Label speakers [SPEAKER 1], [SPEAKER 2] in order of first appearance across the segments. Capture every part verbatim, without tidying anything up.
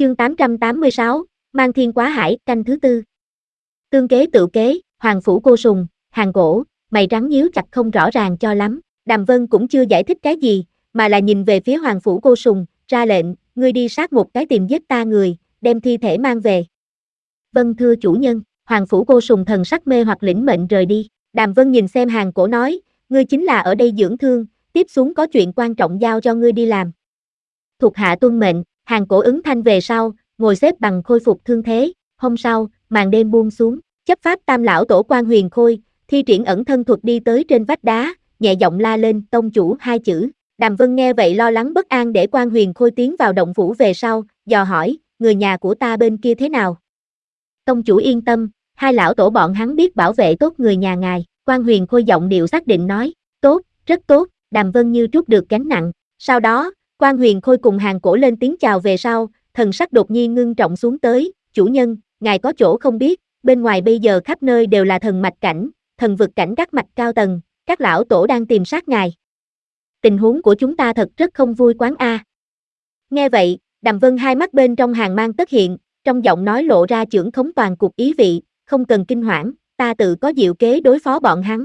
[SPEAKER 1] Chương tám trăm tám mươi sáu, Mang Thiên Quá Hải, canh thứ tư. Tương kế tự kế, Hoàng Phủ Cô Sùng, Hàng Cổ, mày trắng nhíu chặt không rõ ràng cho lắm. Đàm Vân cũng chưa giải thích cái gì, mà là nhìn về phía Hoàng Phủ Cô Sùng, ra lệnh, ngươi đi sát một cái tìm giết ta người, đem thi thể mang về. Vâng thưa chủ nhân. Hoàng Phủ Cô Sùng thần sắc mê hoặc lĩnh mệnh rời đi. Đàm Vân nhìn xem Hàng Cổ nói, ngươi chính là ở đây dưỡng thương, tiếp xuống có chuyện quan trọng giao cho ngươi đi làm. Thuộc hạ tuân mệnh. Hàng Cổ ứng thanh về sau, ngồi xếp bằng khôi phục thương thế. Hôm sau, màn đêm buông xuống, chấp pháp tam lão tổ Quan Huyền Khôi, thi triển ẩn thân thuật đi tới trên vách đá, nhẹ giọng la lên tông chủ hai chữ. Đàm Vân nghe vậy lo lắng bất an để Quan Huyền Khôi tiến vào động phủ về sau, dò hỏi, người nhà của ta bên kia thế nào? Tông chủ yên tâm, hai lão tổ bọn hắn biết bảo vệ tốt người nhà ngài. Quan Huyền Khôi giọng điệu xác định nói, tốt, rất tốt. Đàm Vân như trút được gánh nặng. Sau đó, Quan Huyền Khôi cùng Hàng Cổ lên tiếng chào về sau, thần sắc đột nhiên ngưng trọng xuống tới, chủ nhân, ngài có chỗ không biết, bên ngoài bây giờ khắp nơi đều là thần mạch cảnh, thần vực cảnh các mạch cao tầng, các lão tổ đang tìm sát ngài. Tình huống của chúng ta thật rất không vui quán a. Nghe vậy, Đàm Vân hai mắt bên trong hàng mang tất hiện, trong giọng nói lộ ra chưởng khống toàn cục ý vị, không cần kinh hoảng, ta tự có diệu kế đối phó bọn hắn.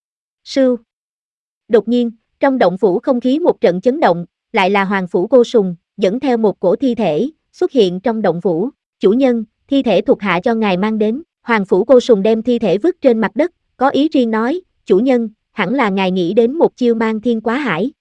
[SPEAKER 1] Sưu. Đột nhiên, trong động phủ không khí một trận chấn động, lại là Hoàng Phủ Cô Sùng, dẫn theo một cổ thi thể, xuất hiện trong động phủ. Chủ nhân, thi thể thuộc hạ cho ngài mang đến. Hoàng Phủ Cô Sùng đem thi thể vứt trên mặt đất, có ý riêng nói, chủ nhân, hẳn là ngài nghĩ đến một chiêu Mang Thiên Quá Hải.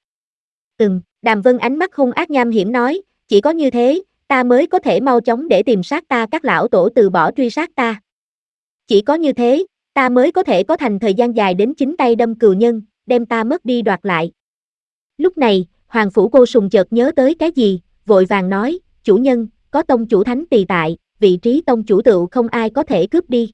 [SPEAKER 1] Ừm, Đàm Vân ánh mắt hung ác nham hiểm nói, chỉ có như thế, ta mới có thể mau chóng để tìm sát ta các lão tổ từ bỏ truy sát ta. Chỉ có như thế, ta mới có thể có thành thời gian dài đến chính tay đâm cừu nhân, đem ta mất đi đoạt lại. Lúc này, Hoàng Phủ Cô Sùng chợt nhớ tới cái gì, vội vàng nói, chủ nhân, có tông chủ thánh tỳ tại, vị trí tông chủ tựu không ai có thể cướp đi.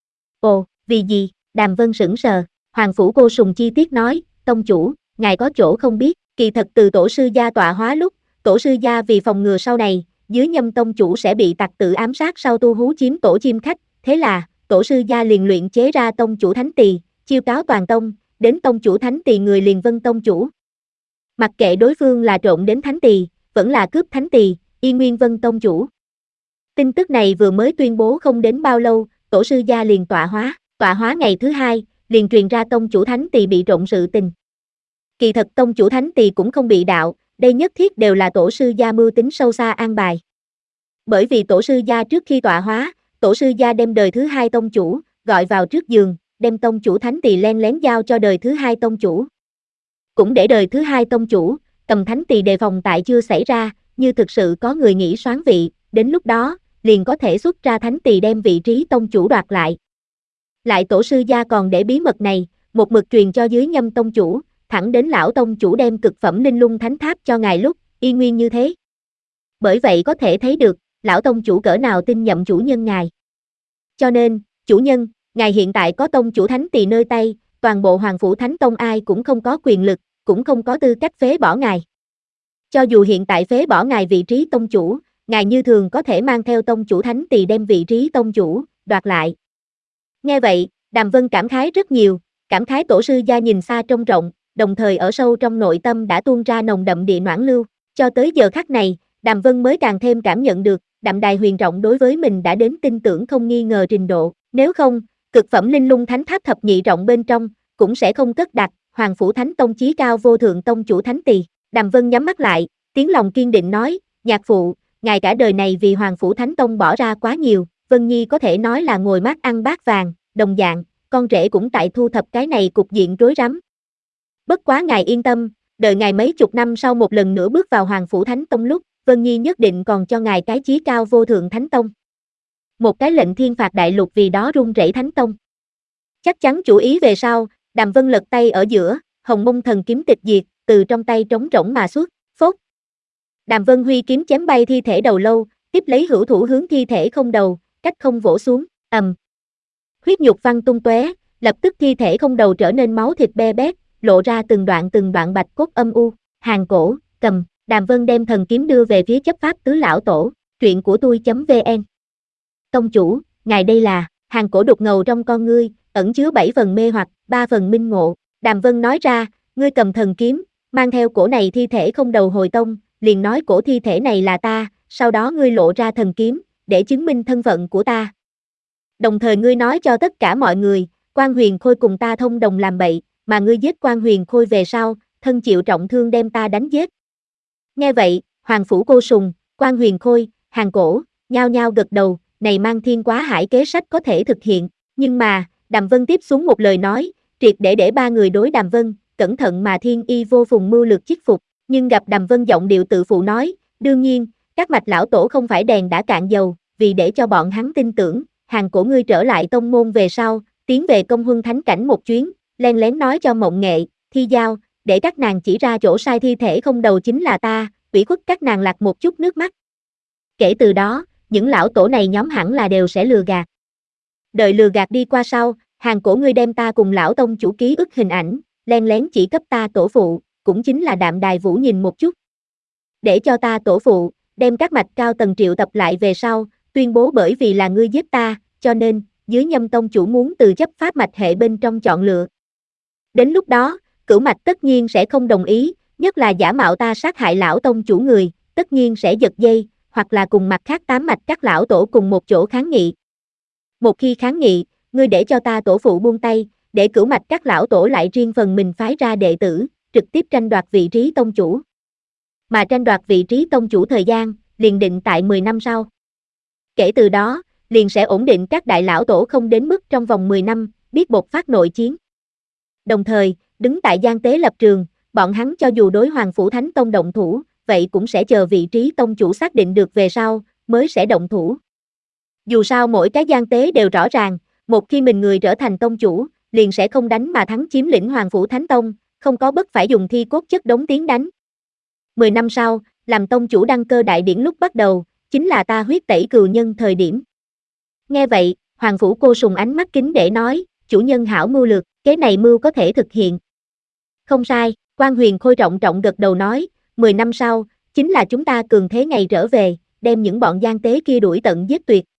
[SPEAKER 1] Ồ, vì gì? Đàm Vân sững sờ. Hoàng Phủ Cô Sùng chi tiết nói, tông chủ, ngài có chỗ không biết, kỳ thật từ tổ sư gia tọa hóa lúc, tổ sư gia vì phòng ngừa sau này, dưới nhâm tông chủ sẽ bị tặc tử ám sát sau tu hú chiếm tổ chim khách, thế là, tổ sư gia liền luyện chế ra tông chủ thánh tỳ, chiêu cáo toàn tông, đến tông chủ thánh tỳ người liền vâng tông chủ. Mặc kệ đối phương là trộn đến thánh tỳ, vẫn là cướp thánh tỳ, y nguyên vân tông chủ. Tin tức này vừa mới tuyên bố không đến bao lâu, tổ sư gia liền tọa hóa, tọa hóa ngày thứ hai, liền truyền ra tông chủ thánh tỳ bị trộn sự tình. Kỳ thật tông chủ thánh tỳ cũng không bị đạo, đây nhất thiết đều là tổ sư gia mưu tính sâu xa an bài. Bởi vì tổ sư gia trước khi tọa hóa, tổ sư gia đem đời thứ hai tông chủ, gọi vào trước giường, đem tông chủ thánh tỳ len lén giao cho đời thứ hai tông chủ. Cũng để đời thứ hai tông chủ, cầm thánh tỳ đề phòng tại chưa xảy ra, như thực sự có người nghĩ soán vị, đến lúc đó, liền có thể xuất ra thánh tỳ đem vị trí tông chủ đoạt lại. Lại tổ sư gia còn để bí mật này, một mực truyền cho dưới nhâm tông chủ, thẳng đến lão tông chủ đem cực phẩm linh lung thánh tháp cho ngài lúc, y nguyên như thế. Bởi vậy có thể thấy được, lão tông chủ cỡ nào tin nhậm chủ nhân ngài. Cho nên, chủ nhân, ngài hiện tại có tông chủ thánh tỳ nơi tay, toàn bộ Hoàng Phủ Thánh Tông ai cũng không có quyền lực, cũng không có tư cách phế bỏ ngài. Cho dù hiện tại phế bỏ ngài vị trí tông chủ, ngài như thường có thể mang theo tông chủ thánh tỳ đem vị trí tông chủ, đoạt lại. Nghe vậy, Đàm Vân cảm khái rất nhiều, cảm khái tổ sư gia nhìn xa trông rộng, đồng thời ở sâu trong nội tâm đã tuôn ra nồng đậm địa noãn lưu, cho tới giờ khắc này, Đàm Vân mới càng thêm cảm nhận được, đậm đài huyền rộng đối với mình đã đến tin tưởng không nghi ngờ trình độ, nếu không, cực phẩm linh lung thánh tháp thập nhị rộng bên trong, cũng sẽ không cất đặt, Hoàng Phủ Thánh Tông chí cao vô thượng tông chủ thánh tỳ. Đàm Vân nhắm mắt lại, tiếng lòng kiên định nói, nhạc phụ, ngài cả đời này vì Hoàng Phủ Thánh Tông bỏ ra quá nhiều, Vân Nhi có thể nói là ngồi mát ăn bát vàng, đồng dạng, con rể cũng tại thu thập cái này cục diện rối rắm. Bất quá ngài yên tâm, đợi ngài mấy chục năm sau một lần nữa bước vào Hoàng Phủ Thánh Tông lúc, Vân Nhi nhất định còn cho ngài cái chí cao vô thượng Thánh Tông. Một cái lệnh thiên phạt đại lục vì đó rung rẩy Thánh Tông. Chắc chắn chủ ý về sau, Đàm Vân lật tay ở giữa, Hồng Mông Thần Kiếm tịch diệt, từ trong tay trống rỗng mà xuất, phốt. Đàm Vân huy kiếm chém bay thi thể đầu lâu, tiếp lấy hữu thủ hướng thi thể không đầu, cách không vỗ xuống, ầm. Huyết nhục văng tung tóe, lập tức thi thể không đầu trở nên máu thịt be bét, lộ ra từng đoạn từng đoạn bạch cốt âm u. Hàng Cổ, cầm. Đàm Vân đem thần kiếm đưa về phía chấp pháp tứ lão tổ, truyện của tôi.vn. Tông chủ, ngài đây là, Hàng Cổ đục ngầu trong con ngươi, ẩn chứa bảy phần mê hoặc, ba phần minh ngộ. Đàm Vân nói ra, ngươi cầm thần kiếm, mang theo cổ này thi thể không đầu hồi tông, liền nói cổ thi thể này là ta, sau đó ngươi lộ ra thần kiếm, để chứng minh thân phận của ta. Đồng thời ngươi nói cho tất cả mọi người, Quan Huyền Khôi cùng ta thông đồng làm bậy, mà ngươi giết Quan Huyền Khôi về sau, thân chịu trọng thương đem ta đánh giết. Nghe vậy, Hoàng Phủ Cô Sùng, Quan Huyền Khôi, Hàng Cổ, nhao nhao gật đầu, này Mang Thiên Quá Hải kế sách có thể thực hiện, nhưng mà, Đàm Vân tiếp xuống một lời nói, triệt để để ba người đối Đàm Vân, cẩn thận mà thiên y vô phùng mưu lược chiết phục, nhưng gặp Đàm Vân giọng điệu tự phụ nói, đương nhiên, các mạch lão tổ không phải đèn đã cạn dầu, vì để cho bọn hắn tin tưởng, Hàng Cổ ngươi trở lại tông môn về sau, tiến về Công Huân Thánh Cảnh một chuyến, len lén nói cho Mộng Nghệ, Thi Giao, để các nàng chỉ ra chỗ sai thi thể không đầu chính là ta, ủy khuất các nàng lạc một chút nước mắt. Kể từ đó, những lão tổ này nhóm hẳn là đều sẽ lừa gạt. Đợi lừa gạt đi qua sau, Hàng Cổ ngươi đem ta cùng lão tông chủ ký ức hình ảnh, len lén chỉ cấp ta tổ phụ, cũng chính là Đạm Đài Vũ nhìn một chút. Để cho ta tổ phụ, đem các mạch cao tầng triệu tập lại về sau, tuyên bố bởi vì là ngươi giết ta, cho nên, dưới Nhâm tông chủ muốn từ chấp pháp mạch hệ bên trong chọn lựa. Đến lúc đó, Cửu mạch tất nhiên sẽ không đồng ý, nhất là giả mạo ta sát hại lão tông chủ người, tất nhiên sẽ giật dây, hoặc là cùng mặt khác tám mạch các lão tổ cùng một chỗ kháng nghị. Một khi kháng nghị, ngươi để cho ta tổ phụ buông tay, để Cửu mạch các lão tổ lại riêng phần mình phái ra đệ tử, trực tiếp tranh đoạt vị trí tông chủ. Mà tranh đoạt vị trí tông chủ thời gian, liền định tại mười năm sau. Kể từ đó, liền sẽ ổn định các đại lão tổ không đến mức trong vòng mười năm, biết bộc phát nội chiến. Đồng thời, đứng tại Giang Tế lập trường, bọn hắn cho dù đối Hoàng Phủ Thánh Tông động thủ, vậy cũng sẽ chờ vị trí tông chủ xác định được về sau, mới sẽ động thủ. Dù sao mỗi cái Giang Tế đều rõ ràng, một khi mình người trở thành tông chủ, liền sẽ không đánh mà thắng chiếm lĩnh Hoàng Phủ Thánh Tông, không có bất phải dùng thi cốt chất đống tiến đánh. Mười năm sau, làm tông chủ đăng cơ đại điển lúc bắt đầu, chính là ta huyết tẩy cừu nhân thời điểm. Nghe vậy, Hoàng Phủ Cô Sùng ánh mắt kính để nói, chủ nhân hảo mưu lược, kế này mưu có thể thực hiện. Không sai, Quan Huyền Khôi trọng trọng gật đầu nói, mười năm sau, chính là chúng ta cường thế ngày trở về, đem những bọn gian tế kia đuổi tận giết tuyệt,